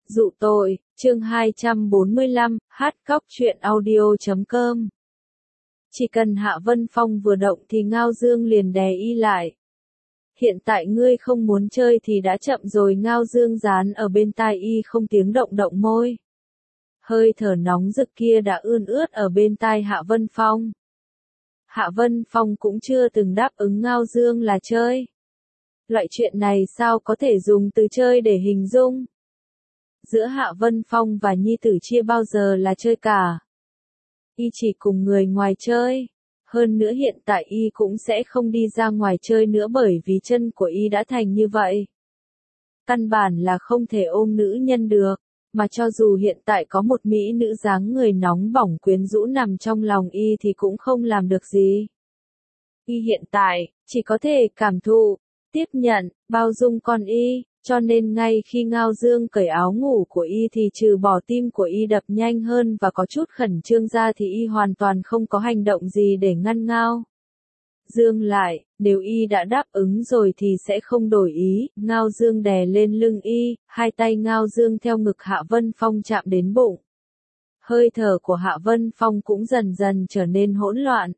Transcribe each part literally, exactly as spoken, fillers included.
Dụ tội, chương hai trăm bốn mươi lăm, hát cóc truyện audio chấm com. Chỉ cần Hạ Vân Phong vừa động thì Ngao Dương liền đè y lại. Hiện tại ngươi không muốn chơi thì đã chậm rồi. Ngao Dương dán ở bên tai y không tiếng động động môi. Hơi thở nóng rực kia đã ươn ướt ở bên tai Hạ Vân Phong. Hạ Vân Phong cũng chưa từng đáp ứng Ngao Dương là chơi. Loại chuyện này sao có thể dùng từ chơi để hình dung. Giữa Hạ Vân Phong và Nhi Tử chia bao giờ là chơi cả. Y chỉ cùng người ngoài chơi. Hơn nữa hiện tại y cũng sẽ không đi ra ngoài chơi nữa bởi vì chân của y đã thành như vậy. Căn bản là không thể ôm nữ nhân được, mà cho dù hiện tại có một mỹ nữ dáng người nóng bỏng quyến rũ nằm trong lòng y thì cũng không làm được gì. Y hiện tại, chỉ có thể cảm thụ, tiếp nhận, bao dung con y. Cho nên ngay khi Ngao Dương cởi áo ngủ của y thì trừ bỏ tim của y đập nhanh hơn và có chút khẩn trương ra thì y hoàn toàn không có hành động gì để ngăn Ngao Dương lại. Nếu y đã đáp ứng rồi thì sẽ không đổi ý. Ngao Dương đè lên lưng y, hai tay Ngao Dương theo ngực Hạ Vân Phong chạm đến bụng. Hơi thở của Hạ Vân Phong cũng dần dần trở nên hỗn loạn.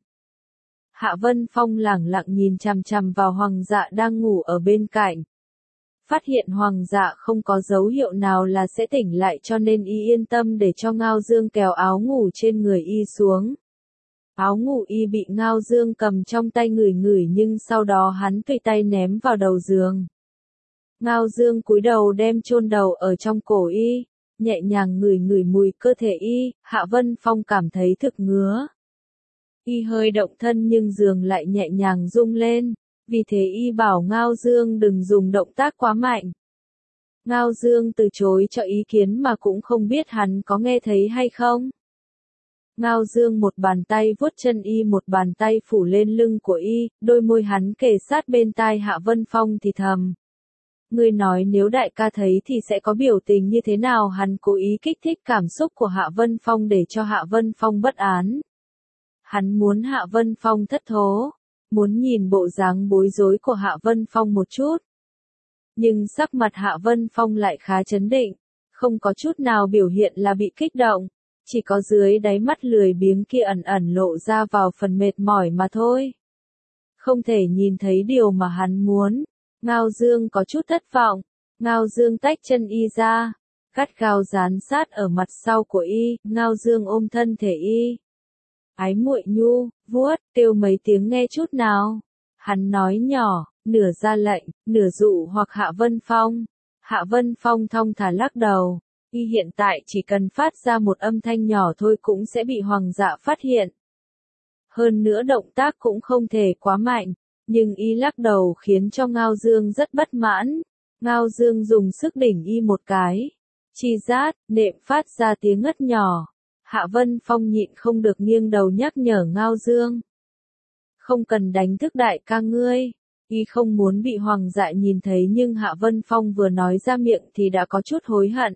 Hạ Vân Phong lẳng lặng nhìn chằm chằm vào Hoàng Dạ đang ngủ ở bên cạnh. Phát hiện Hoàng Dạ không có dấu hiệu nào là sẽ tỉnh lại cho nên y yên tâm để cho Ngao Dương kéo áo ngủ trên người y xuống. Áo ngủ y bị Ngao Dương cầm trong tay ngửi ngửi nhưng sau đó hắn tùy tay ném vào đầu giường. Ngao Dương cúi đầu đem chôn đầu ở trong cổ y, nhẹ nhàng ngửi ngửi mùi cơ thể y. Hạ Vân Phong cảm thấy thực ngứa. Y hơi động thân nhưng giường lại nhẹ nhàng rung lên. Vì thế y bảo Ngao Dương đừng dùng động tác quá mạnh. Ngao Dương từ chối cho ý kiến mà cũng không biết hắn có nghe thấy hay không. Ngao Dương một bàn tay vuốt chân y một bàn tay phủ lên lưng của y, đôi môi hắn kề sát bên tai Hạ Vân Phong thì thầm. Ngươi nói nếu đại ca thấy thì sẽ có biểu tình như thế nào? Hắn cố ý kích thích cảm xúc của Hạ Vân Phong để cho Hạ Vân Phong bất án. Hắn muốn Hạ Vân Phong thất thố. Muốn nhìn bộ dáng bối rối của Hạ Vân Phong một chút. Nhưng sắc mặt Hạ Vân Phong lại khá trấn định, không có chút nào biểu hiện là bị kích động, chỉ có dưới đáy mắt lười biếng kia ẩn ẩn lộ ra vào phần mệt mỏi mà thôi. Không thể nhìn thấy điều mà hắn muốn. Ngao Dương có chút thất vọng. Ngao Dương tách chân y ra, gắt gao dán sát ở mặt sau của y. Ngao Dương ôm thân thể y. Ái muội nhu, vuốt, kêu mấy tiếng nghe chút nào. Hắn nói nhỏ, nửa ra lệnh, nửa dụ hoặc Hạ Vân Phong. Hạ Vân Phong thong thả lắc đầu. Y hiện tại chỉ cần phát ra một âm thanh nhỏ thôi cũng sẽ bị Hoàng Dạ phát hiện. Hơn nữa động tác cũng không thể quá mạnh. Nhưng y lắc đầu khiến cho Ngao Dương rất bất mãn. Ngao Dương dùng sức đỉnh y một cái. Chi rát, nệm phát ra tiếng ngất nhỏ. Hạ Vân Phong nhịn không được nghiêng đầu nhắc nhở Ngao Dương. Không cần đánh thức đại ca ngươi. Y không muốn bị Hoàng Dạ nhìn thấy nhưng Hạ Vân Phong vừa nói ra miệng thì đã có chút hối hận.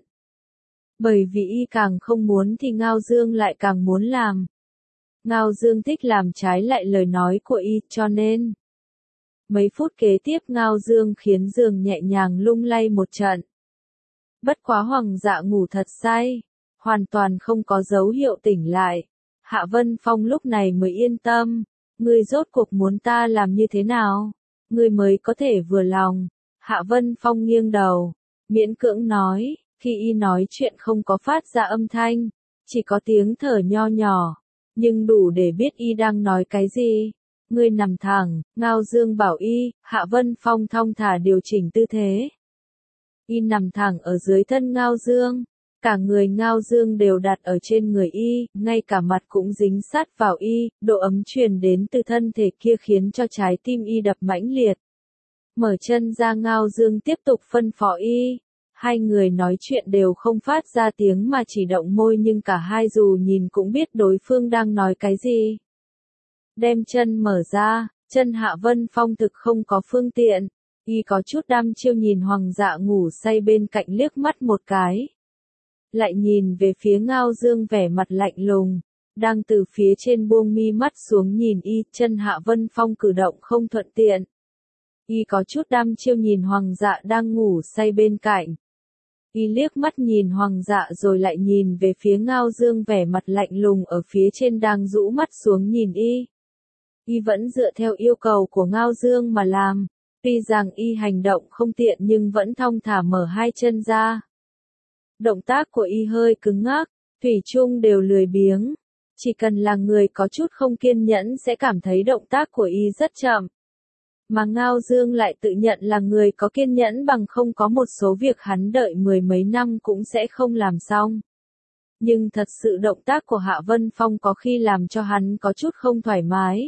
Bởi vì y càng không muốn thì Ngao Dương lại càng muốn làm. Ngao Dương thích làm trái lại lời nói của y cho nên. Mấy phút kế tiếp Ngao Dương khiến giường nhẹ nhàng lung lay một trận. Bất quá Hoàng Dạ ngủ thật say. Hoàn toàn không có dấu hiệu tỉnh lại. Hạ Vân Phong lúc này mới yên tâm. Ngươi rốt cuộc muốn ta làm như thế nào? Ngươi mới có thể vừa lòng. Hạ Vân Phong nghiêng đầu. Miễn cưỡng nói. Khi y nói chuyện không có phát ra âm thanh. Chỉ có tiếng thở nho nhỏ. Nhưng đủ để biết y đang nói cái gì. Ngươi nằm thẳng. Ngao Dương bảo y. Hạ Vân Phong thong thả điều chỉnh tư thế. Y nằm thẳng ở dưới thân Ngao Dương. Cả người Ngao Dương đều đặt ở trên người y, ngay cả mặt cũng dính sát vào y, độ ấm truyền đến từ thân thể kia khiến cho trái tim y đập mãnh liệt. Mở chân ra Ngao Dương tiếp tục phân phó y. Hai người nói chuyện đều không phát ra tiếng mà chỉ động môi nhưng cả hai dù nhìn cũng biết đối phương đang nói cái gì. Đem chân mở ra, chân Hạ Vân Phong thực không có phương tiện. Y có chút đăm chiêu nhìn Hoàng Dạ ngủ say bên cạnh liếc mắt một cái. Lại nhìn về phía Ngao Dương vẻ mặt lạnh lùng, đang từ phía trên buông mi mắt xuống nhìn y, chân Hạ Vân Phong cử động không thuận tiện. Y có chút đăm chiêu nhìn Hoàng Dạ đang ngủ say bên cạnh. Y liếc mắt nhìn Hoàng dạ rồi lại nhìn về phía Ngao Dương vẻ mặt lạnh lùng ở phía trên đang rũ mắt xuống nhìn Y. Y vẫn dựa theo yêu cầu của Ngao Dương mà làm. Tuy rằng Y hành động không tiện nhưng vẫn thong thả mở hai chân ra. Động tác của Y hơi cứng ngắc, thủy chung đều lười biếng. Chỉ cần là người có chút không kiên nhẫn sẽ cảm thấy động tác của Y rất chậm. Mà Ngao Dương lại tự nhận là người có kiên nhẫn bằng không có một số việc hắn đợi mười mấy năm cũng sẽ không làm xong. Nhưng thật sự động tác của Hạ Vân Phong có khi làm cho hắn có chút không thoải mái.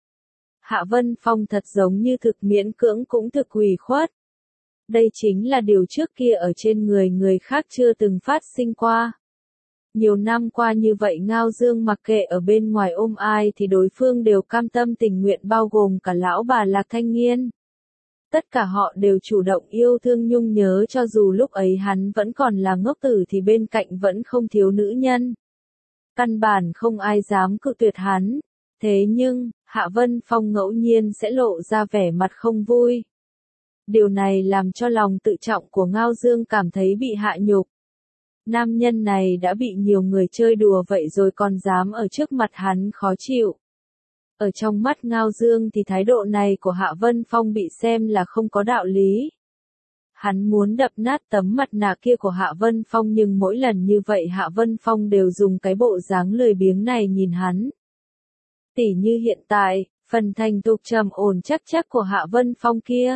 Hạ Vân Phong thật giống như thực miễn cưỡng cũng thực ủy khuất. Đây chính là điều trước kia ở trên người người khác chưa từng phát sinh qua. Nhiều năm qua như vậy Ngao Dương mặc kệ ở bên ngoài ôm ai thì đối phương đều cam tâm tình nguyện bao gồm cả lão bà Lạc Thanh Nghiên. Tất cả họ đều chủ động yêu thương nhung nhớ cho dù lúc ấy hắn vẫn còn là ngốc tử thì bên cạnh vẫn không thiếu nữ nhân. Căn bản không ai dám cự tuyệt hắn. Thế nhưng, Hạ Vân Phong ngẫu nhiên sẽ lộ ra vẻ mặt không vui. Điều này làm cho lòng tự trọng của Ngao Dương cảm thấy bị hạ nhục. Nam nhân này đã bị nhiều người chơi đùa vậy rồi còn dám ở trước mặt hắn khó chịu. Ở trong mắt Ngao Dương thì thái độ này của Hạ Vân Phong bị xem là không có đạo lý. Hắn muốn đập nát tấm mặt nạ kia của Hạ Vân Phong nhưng mỗi lần như vậy Hạ Vân Phong đều dùng cái bộ dáng lười biếng này nhìn hắn. Tỉ như hiện tại, phần thành thục trầm ổn chắc chắc của Hạ Vân Phong kia.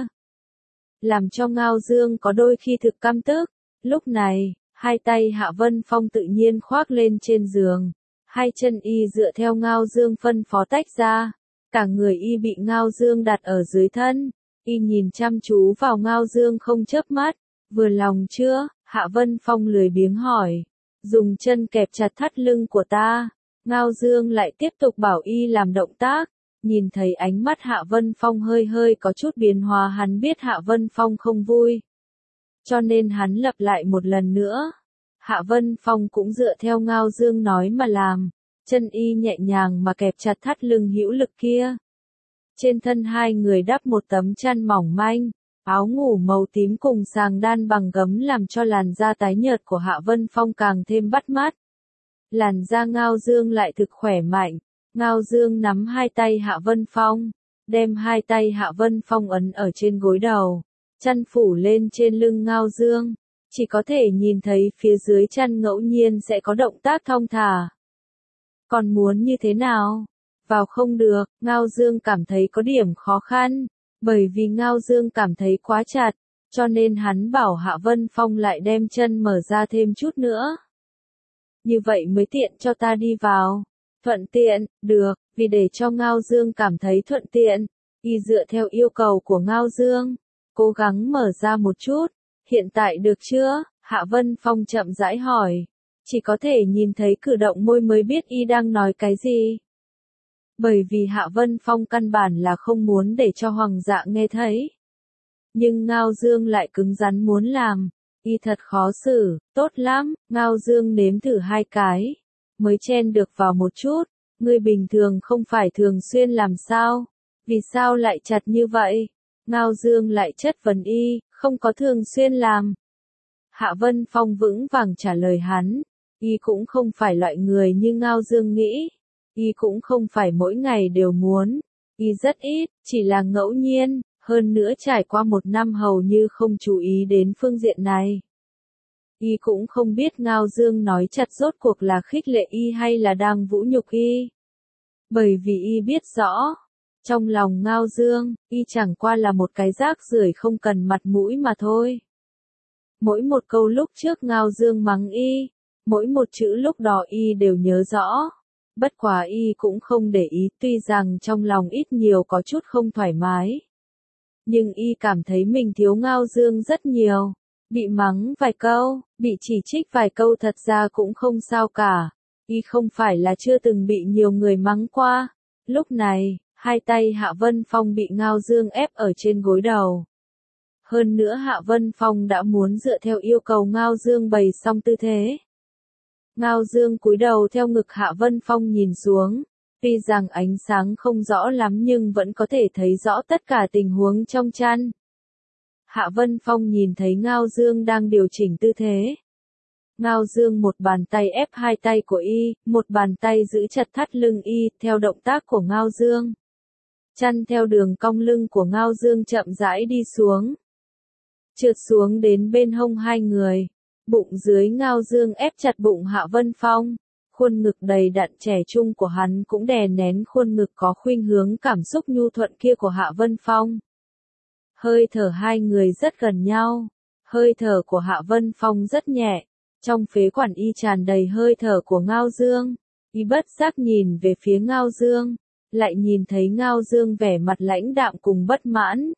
Làm cho Ngao Dương có đôi khi thực căm tức. Lúc này, hai tay Hạ Vân Phong tự nhiên khoác lên trên giường. Hai chân Y dựa theo Ngao Dương phân phó tách ra. Cả người Y bị Ngao Dương đặt ở dưới thân. Y nhìn chăm chú vào Ngao Dương không chớp mắt. Vừa lòng chưa? Hạ Vân Phong lười biếng hỏi. Dùng chân kẹp chặt thắt lưng của ta. Ngao Dương lại tiếp tục bảo Y làm động tác. Nhìn thấy ánh mắt Hạ Vân Phong hơi hơi có chút biến hóa hắn biết Hạ Vân Phong không vui. Cho nên hắn lặp lại một lần nữa. Hạ Vân Phong cũng dựa theo Ngao Dương nói mà làm. Chân Y nhẹ nhàng mà kẹp chặt thắt lưng hữu lực kia. Trên thân hai người đắp một tấm chăn mỏng manh. Áo ngủ màu tím cùng sàng đan bằng gấm làm cho làn da tái nhợt của Hạ Vân Phong càng thêm bắt mắt. Làn da Ngao Dương lại thực khỏe mạnh. Ngao Dương nắm hai tay Hạ Vân Phong, đem hai tay Hạ Vân Phong ấn ở trên gối đầu, chăn phủ lên trên lưng Ngao Dương, chỉ có thể nhìn thấy phía dưới chăn ngẫu nhiên sẽ có động tác thong thả. Còn muốn như thế nào? Vào không được, Ngao Dương cảm thấy có điểm khó khăn, bởi vì Ngao Dương cảm thấy quá chặt, cho nên hắn bảo Hạ Vân Phong lại đem chân mở ra thêm chút nữa. Như vậy mới tiện cho ta đi vào. Thuận tiện, được, vì để cho Ngao Dương cảm thấy thuận tiện, Y dựa theo yêu cầu của Ngao Dương, cố gắng mở ra một chút, hiện tại được chưa? Hạ Vân Phong chậm rãi hỏi, chỉ có thể nhìn thấy cử động môi mới biết Y đang nói cái gì. Bởi vì Hạ Vân Phong căn bản là không muốn để cho Hoàng dạ nghe thấy. Nhưng Ngao Dương lại cứng rắn muốn làm, Y thật khó xử, tốt lắm, Ngao Dương nếm thử hai cái. Mới chen được vào một chút, ngươi bình thường không phải thường xuyên làm sao, vì sao lại chặt như vậy? Ngao Dương lại chất vấn Y, không có thường xuyên làm. Hạ Vân Phong vững vàng trả lời hắn, Y cũng không phải loại người như Ngao Dương nghĩ, Y cũng không phải mỗi ngày đều muốn, Y rất ít, chỉ là ngẫu nhiên, hơn nữa trải qua một năm hầu như không chú ý đến phương diện này. Y cũng không biết Ngao Dương nói chặt rốt cuộc là khích lệ Y hay là đang vũ nhục Y. Bởi vì Y biết rõ, trong lòng Ngao Dương, Y chẳng qua là một cái rác rưởi không cần mặt mũi mà thôi. Mỗi một câu lúc trước Ngao Dương mắng Y, mỗi một chữ lúc đó Y đều nhớ rõ. Bất quá Y cũng không để ý tuy rằng trong lòng ít nhiều có chút không thoải mái. Nhưng Y cảm thấy mình thiếu Ngao Dương rất nhiều. Bị mắng vài câu, bị chỉ trích vài câu thật ra cũng không sao cả. Y không phải là chưa từng bị nhiều người mắng qua. Lúc này, hai tay Hạ Vân Phong bị Ngao Dương ép ở trên gối đầu. Hơn nữa Hạ Vân Phong đã muốn dựa theo yêu cầu Ngao Dương bày xong tư thế. Ngao Dương cúi đầu theo ngực Hạ Vân Phong nhìn xuống. Tuy rằng ánh sáng không rõ lắm nhưng vẫn có thể thấy rõ tất cả tình huống trong chăn. Hạ Vân Phong nhìn thấy Ngao Dương đang điều chỉnh tư thế. Ngao Dương một bàn tay ép hai tay của y, một bàn tay giữ chặt thắt lưng y, theo động tác của Ngao Dương. Chăn theo đường cong lưng của Ngao Dương chậm rãi đi xuống. Trượt xuống đến bên hông hai người. Bụng dưới Ngao Dương ép chặt bụng Hạ Vân Phong. Khuôn ngực đầy đặn trẻ trung của hắn cũng đè nén khuôn ngực có khuynh hướng cảm xúc nhu thuận kia của Hạ Vân Phong. Hơi thở hai người rất gần nhau. Hơi thở của Hạ Vân Phong rất nhẹ. Trong phế quản y tràn đầy hơi thở của Ngao Dương. Y bất giác nhìn về phía Ngao Dương. Lại nhìn thấy Ngao Dương vẻ mặt lãnh đạm cùng bất mãn.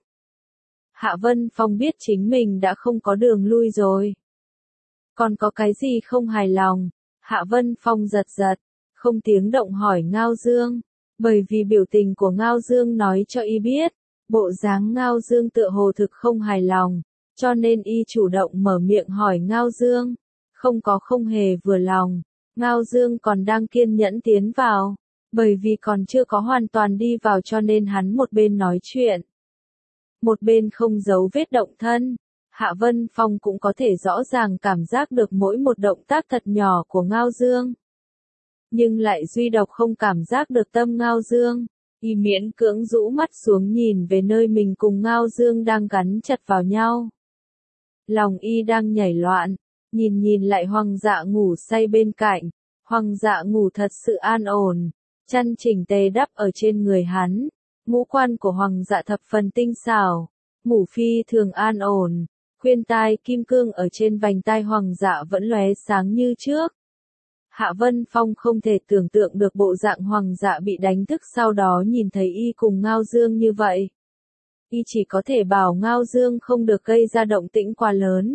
Hạ Vân Phong biết chính mình đã không có đường lui rồi. Còn có cái gì không hài lòng? Hạ Vân Phong giật giật, không tiếng động hỏi Ngao Dương. Bởi vì biểu tình của Ngao Dương nói cho y biết, bộ dáng Ngao Dương tựa hồ thực không hài lòng, cho nên y chủ động mở miệng hỏi Ngao Dương. Không có không hề vừa lòng, Ngao Dương còn đang kiên nhẫn tiến vào. Bởi vì còn chưa có hoàn toàn đi vào cho nên hắn một bên nói chuyện. Một bên không giấu vết động thân. Hạ Vân Phong cũng có thể rõ ràng cảm giác được mỗi một động tác thật nhỏ của Ngao Dương. Nhưng lại duy độc không cảm giác được tâm Ngao Dương. Y miễn cưỡng rũ mắt xuống nhìn về nơi mình cùng Ngao Dương đang gắn chặt vào nhau. Lòng y đang nhảy loạn, nhìn nhìn lại Hoàng Dạ ngủ say bên cạnh. Hoàng Dạ ngủ thật sự an ổn, chăn chỉnh tề đắp ở trên người hắn. Ngũ quan của Hoàng Dạ thập phần tinh xảo, ngủ phi thường an ổn. Khuyên tai kim cương ở trên vành tai Hoàng Dạ vẫn lóe sáng như trước. Hạ Vân Phong không thể tưởng tượng được bộ dạng Hoàng Dạ bị đánh thức sau đó nhìn thấy y cùng Ngao Dương như vậy. Y chỉ có thể bảo Ngao Dương không được gây ra động tĩnh quá lớn.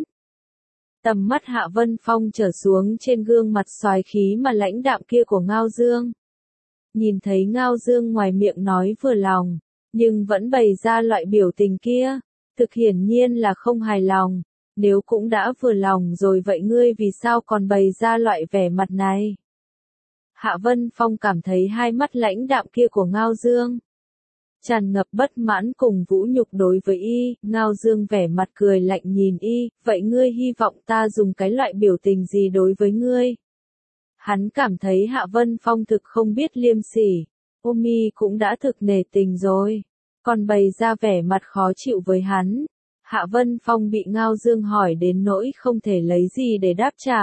Tầm mắt Hạ Vân Phong trở xuống trên gương mặt xoái khí mà lãnh đạm kia của Ngao Dương. Nhìn thấy Ngao Dương ngoài miệng nói vừa lòng, nhưng vẫn bày ra loại biểu tình kia. Thực hiển nhiên là không hài lòng, nếu cũng đã vừa lòng rồi vậy ngươi vì sao còn bày ra loại vẻ mặt này? Hạ Vân Phong cảm thấy hai mắt lãnh đạm kia của Ngao Dương tràn ngập bất mãn cùng vũ nhục đối với y. Ngao Dương vẻ mặt cười lạnh nhìn y, vậy ngươi hy vọng ta dùng cái loại biểu tình gì đối với ngươi? Hắn cảm thấy Hạ Vân Phong thực không biết liêm sỉ, ôm y cũng đã thực nể tình rồi. Còn bày ra vẻ mặt khó chịu với hắn. Hạ Vân Phong bị Ngao Dương hỏi đến nỗi không thể lấy gì để đáp trả.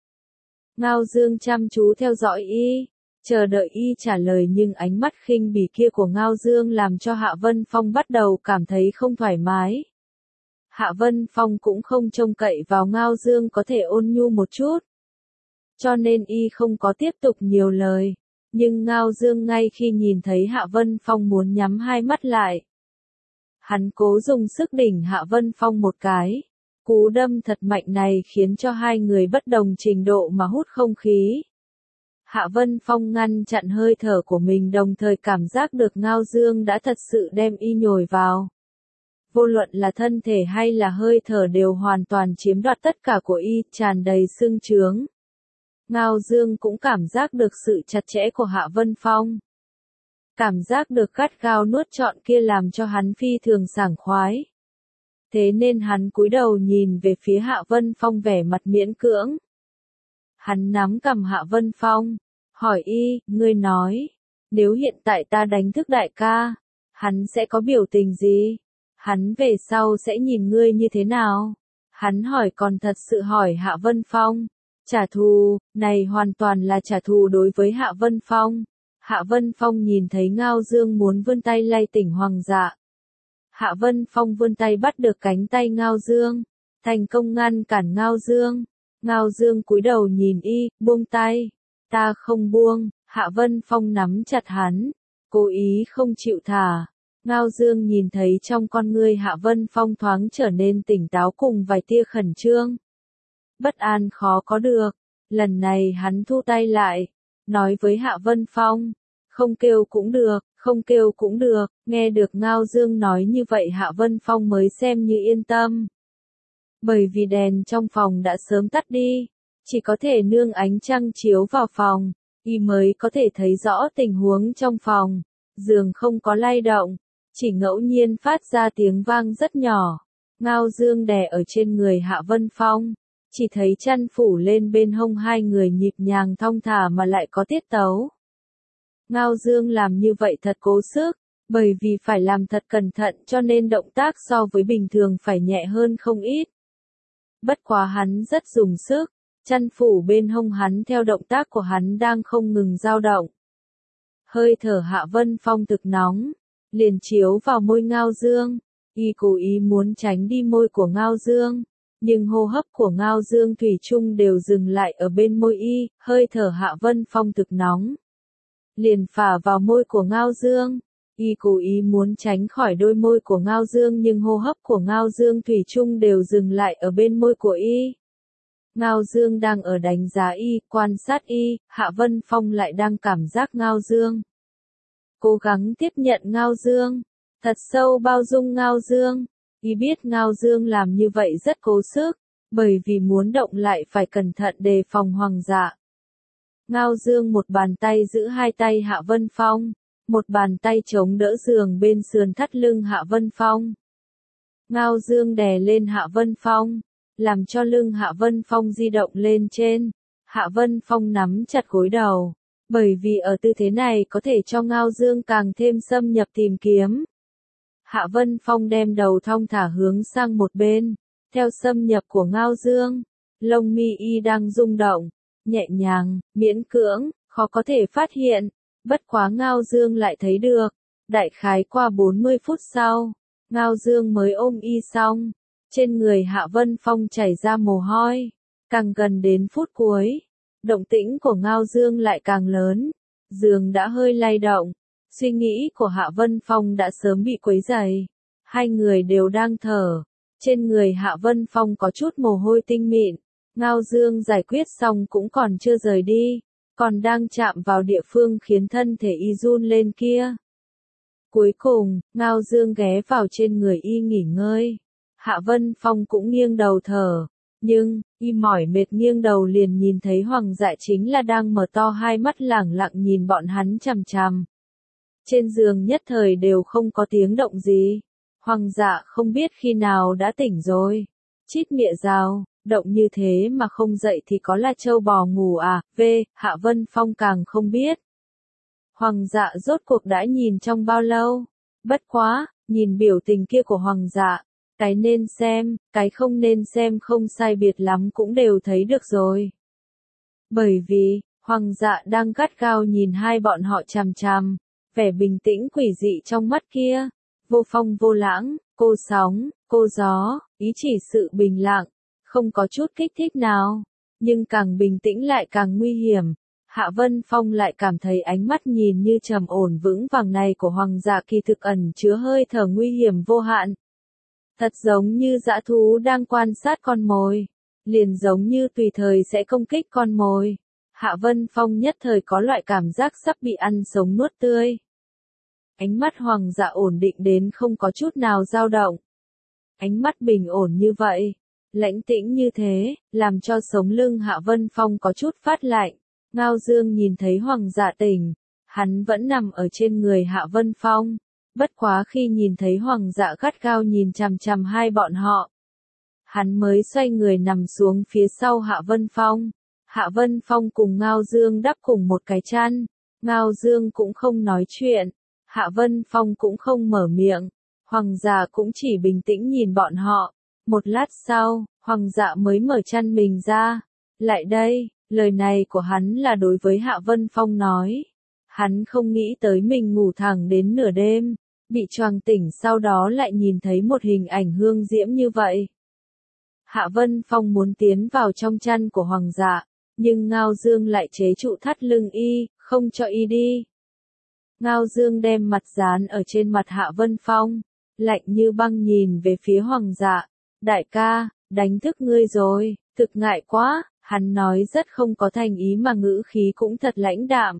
Ngao Dương chăm chú theo dõi y, chờ đợi y trả lời nhưng ánh mắt khinh bỉ kia của Ngao Dương làm cho Hạ Vân Phong bắt đầu cảm thấy không thoải mái. Hạ Vân Phong cũng không trông cậy vào Ngao Dương có thể ôn nhu một chút. Cho nên y không có tiếp tục nhiều lời. Nhưng Ngao Dương ngay khi nhìn thấy Hạ Vân Phong muốn nhắm hai mắt lại. Hắn cố dùng sức đỉnh Hạ Vân Phong một cái. Cú đâm thật mạnh này khiến cho hai người bất đồng trình độ mà hút không khí. Hạ Vân Phong ngăn chặn hơi thở của mình đồng thời cảm giác được Ngao Dương đã thật sự đem y nhồi vào. Vô luận là thân thể hay là hơi thở đều hoàn toàn chiếm đoạt tất cả của y, tràn đầy xương trướng. Ngao Dương cũng cảm giác được sự chặt chẽ của Hạ Vân Phong. Cảm giác được gắt gao nuốt trọn kia làm cho hắn phi thường sảng khoái. Thế nên hắn cúi đầu nhìn về phía Hạ Vân Phong vẻ mặt miễn cưỡng. Hắn nắm cằm Hạ Vân Phong, hỏi y, ngươi nói, nếu hiện tại ta đánh thức đại ca, hắn sẽ có biểu tình gì? Hắn về sau sẽ nhìn ngươi như thế nào? Hắn hỏi còn thật sự hỏi Hạ Vân Phong. Trả thù, này hoàn toàn là trả thù đối với Hạ Vân Phong. Hạ Vân Phong nhìn thấy Ngao Dương muốn vươn tay lay tỉnh Hoàng Dạ. Hạ Vân Phong vươn tay bắt được cánh tay Ngao Dương, thành công ngăn cản Ngao Dương. Ngao Dương cúi đầu nhìn y, buông tay. Ta không buông, Hạ Vân Phong nắm chặt hắn, cố ý không chịu thả. Ngao Dương nhìn thấy trong con ngươi Hạ Vân Phong thoáng trở nên tỉnh táo cùng vài tia khẩn trương. Bất an khó có được, lần này hắn thu tay lại, nói với Hạ Vân Phong, không kêu cũng được, không kêu cũng được, nghe được Ngao Dương nói như vậy Hạ Vân Phong mới xem như yên tâm. Bởi vì đèn trong phòng đã sớm tắt đi, chỉ có thể nương ánh trăng chiếu vào phòng, y mới có thể thấy rõ tình huống trong phòng, giường không có lay động, chỉ ngẫu nhiên phát ra tiếng vang rất nhỏ. Ngao Dương đè ở trên người Hạ Vân Phong, chỉ thấy chăn phủ lên bên hông hai người nhịp nhàng thong thả mà lại có tiết tấu. Ngao Dương làm như vậy thật cố sức, bởi vì phải làm thật cẩn thận cho nên động tác so với bình thường phải nhẹ hơn không ít. Bất quá hắn rất dùng sức, chăn phủ bên hông hắn theo động tác của hắn đang không ngừng dao động. Hơi thở Hạ Vân Phong thực nóng, liền chiếu vào môi Ngao Dương, y cố ý muốn tránh đi môi của Ngao Dương, nhưng hô hấp của Ngao Dương thủy chung đều dừng lại ở bên môi y, hơi thở Hạ Vân Phong thực nóng, liền phả vào môi của Ngao Dương. Y cố ý muốn tránh khỏi đôi môi của Ngao Dương nhưng hô hấp của Ngao Dương thủy chung đều dừng lại ở bên môi của y. Ngao Dương đang ở đánh giá y, quan sát y, Hạ Vân Phong lại đang cảm giác Ngao Dương. Cố gắng tiếp nhận Ngao Dương, thật sâu bao dung Ngao Dương. Y biết Ngao Dương làm như vậy rất cố sức, bởi vì muốn động lại phải cẩn thận đề phòng Hoàng Dạ. Ngao Dương một bàn tay giữ hai tay Hạ Vân Phong, một bàn tay chống đỡ giường bên sườn thắt lưng Hạ Vân Phong. Ngao Dương đè lên Hạ Vân Phong, làm cho lưng Hạ Vân Phong di động lên trên. Hạ Vân Phong nắm chặt gối đầu, bởi vì ở tư thế này có thể cho Ngao Dương càng thêm xâm nhập tìm kiếm. Hạ Vân Phong đem đầu thong thả hướng sang một bên, theo xâm nhập của Ngao Dương, lông mi y đang rung động, nhẹ nhàng, miễn cưỡng, khó có thể phát hiện. Bất quá Ngao Dương lại thấy được. Đại khái qua bốn mươi phút sau, Ngao Dương mới ôm y xong. Trên người Hạ Vân Phong chảy ra mồ hôi. Càng gần đến phút cuối, động tĩnh của Ngao Dương lại càng lớn. Giường đã hơi lay động. Suy nghĩ của Hạ Vân Phong đã sớm bị quấy rầy. Hai người đều đang thở. Trên người Hạ Vân Phong có chút mồ hôi tinh mịn. Ngao Dương giải quyết xong cũng còn chưa rời đi, còn đang chạm vào địa phương khiến thân thể y run lên kia. Cuối cùng, Ngao Dương ghé vào trên người y nghỉ ngơi. Hạ Vân Phong cũng nghiêng đầu thở, nhưng, y mỏi mệt nghiêng đầu liền nhìn thấy Hoàng Dạ chính là đang mở to hai mắt lẳng lặng nhìn bọn hắn chằm chằm. Trên giường nhất thời đều không có tiếng động gì. Hoàng Dạ không biết khi nào đã tỉnh rồi. Chít mịa rào. Động như thế mà không dậy thì có là trâu bò ngủ à, v, Hạ Vân Phong càng không biết. Hoàng Dạ rốt cuộc đã nhìn trong bao lâu, bất quá, nhìn biểu tình kia của Hoàng Dạ, cái nên xem, cái không nên xem không sai biệt lắm cũng đều thấy được rồi. Bởi vì, Hoàng Dạ đang gắt gao nhìn hai bọn họ chằm chằm, vẻ bình tĩnh quỷ dị trong mắt kia, vô phong vô lãng, cô sóng, cô gió, ý chỉ sự bình lặng. Không có chút kích thích nào, nhưng càng bình tĩnh lại càng nguy hiểm. Hạ Vân Phong lại cảm thấy ánh mắt nhìn như trầm ổn vững vàng này của Hoàng Dạ kỳ thực ẩn chứa hơi thở nguy hiểm vô hạn. Thật giống như dã thú đang quan sát con mồi, liền giống như tùy thời sẽ công kích con mồi. Hạ Vân Phong nhất thời có loại cảm giác sắp bị ăn sống nuốt tươi. Ánh mắt Hoàng Dạ ổn định đến không có chút nào dao động. Ánh mắt bình ổn như vậy, lãnh tĩnh như thế, làm cho sống lưng Hạ Vân Phong có chút phát lạnh. Ngao Dương nhìn thấy Hoàng Dạ tỉnh, hắn vẫn nằm ở trên người Hạ Vân Phong. Bất quá khi nhìn thấy Hoàng Dạ gắt gao nhìn chằm chằm hai bọn họ, hắn mới xoay người nằm xuống phía sau Hạ Vân Phong. Hạ Vân Phong cùng Ngao Dương đắp cùng một cái chăn. Ngao Dương cũng không nói chuyện, Hạ Vân Phong cũng không mở miệng. Hoàng Dạ cũng chỉ bình tĩnh nhìn bọn họ. Một lát sau, Hoàng Dạ mới mở chăn mình ra. Lại đây, lời này của hắn là đối với Hạ Vân Phong nói. Hắn không nghĩ tới mình ngủ thẳng đến nửa đêm, bị choàng tỉnh sau đó lại nhìn thấy một hình ảnh hương diễm như vậy. Hạ Vân Phong muốn tiến vào trong chăn của Hoàng Dạ, nhưng Ngao Dương lại chế trụ thắt lưng y, không cho y đi. Ngao Dương đem mặt dán ở trên mặt Hạ Vân Phong, lạnh như băng nhìn về phía Hoàng Dạ. Đại ca, đánh thức ngươi rồi, thực ngại quá, hắn nói rất không có thành ý mà ngữ khí cũng thật lãnh đạm.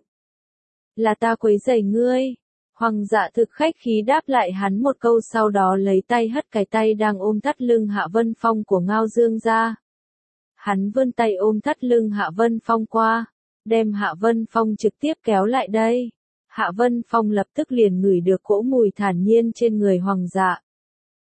Là ta quấy rầy ngươi. Hoàng Dạ thực khách khí đáp lại hắn một câu sau đó lấy tay hất cái tay đang ôm thắt lưng Hạ Vân Phong của Ngao Dương ra. Hắn vươn tay ôm thắt lưng Hạ Vân Phong qua, đem Hạ Vân Phong trực tiếp kéo lại đây. Hạ Vân Phong lập tức liền ngửi được cỗ mùi thản nhiên trên người Hoàng Dạ.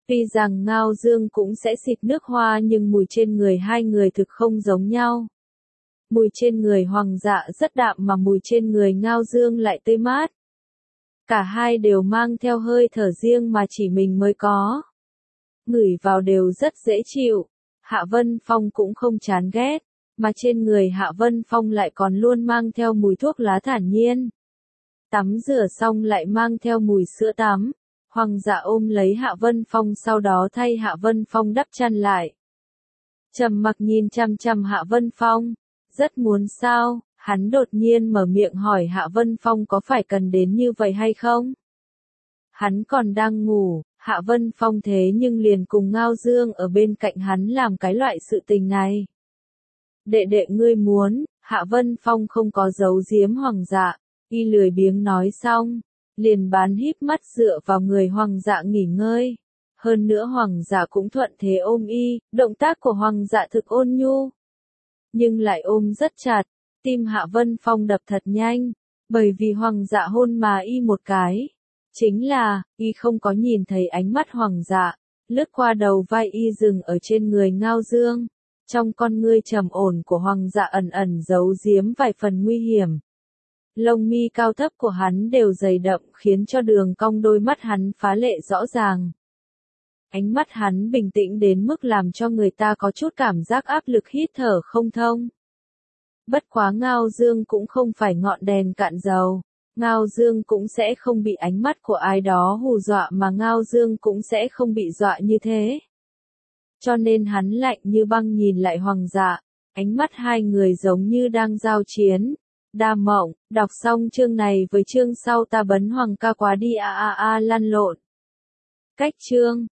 Tuy rằng Ngao Dương cũng sẽ xịt nước hoa nhưng mùi trên người hai người thực không giống nhau. Mùi trên người Hoàng Dạ rất đạm mà mùi trên người Ngao Dương lại tươi mát. Cả hai đều mang theo hơi thở riêng mà chỉ mình mới có. Ngửi vào đều rất dễ chịu. Hạ Vân Phong cũng không chán ghét, mà trên người Hạ Vân Phong lại còn luôn mang theo mùi thuốc lá thản nhiên. Tắm rửa xong lại mang theo mùi sữa tắm. Hoàng Dạ ôm lấy Hạ Vân Phong sau đó thay Hạ Vân Phong đắp chăn lại. Trầm Mặc nhìn chăm chăm Hạ Vân Phong, rất muốn sao, hắn đột nhiên mở miệng hỏi Hạ Vân Phong có phải cần đến như vậy hay không? Hắn còn đang ngủ, Hạ Vân Phong thế nhưng liền cùng Ngao Dương ở bên cạnh hắn làm cái loại sự tình này. Đệ đệ ngươi muốn, Hạ Vân Phong không có giấu giếm Hoàng Dạ, y lười biếng nói xong, liền bán híp mắt dựa vào người Hoàng Dạ nghỉ ngơi. Hơn nữa Hoàng Dạ cũng thuận thế ôm y, động tác của Hoàng Dạ thực ôn nhu. Nhưng lại ôm rất chặt, tim Hạ Vân Phong đập thật nhanh, bởi vì Hoàng Dạ hôn mà y một cái. Chính là, y không có nhìn thấy ánh mắt Hoàng Dạ, lướt qua đầu vai y dừng ở trên người Ngao Dương. Trong con ngươi trầm ổn của Hoàng Dạ ẩn ẩn giấu giếm vài phần nguy hiểm. Lông mi cao thấp của hắn đều dày đậm khiến cho đường cong đôi mắt hắn phá lệ rõ ràng. Ánh mắt hắn bình tĩnh đến mức làm cho người ta có chút cảm giác áp lực hít thở không thông. Bất quá Ngao Dương cũng không phải ngọn đèn cạn dầu. Ngao Dương cũng sẽ không bị ánh mắt của ai đó hù dọa mà Ngao Dương cũng sẽ không bị dọa như thế. Cho nên hắn lạnh như băng nhìn lại Hoàng Dạ, ánh mắt hai người giống như đang giao chiến. Đa Mộng, đọc xong chương này với chương sau ta bấn Hoàng ca quá đi a a a lăn lộn. Cách chương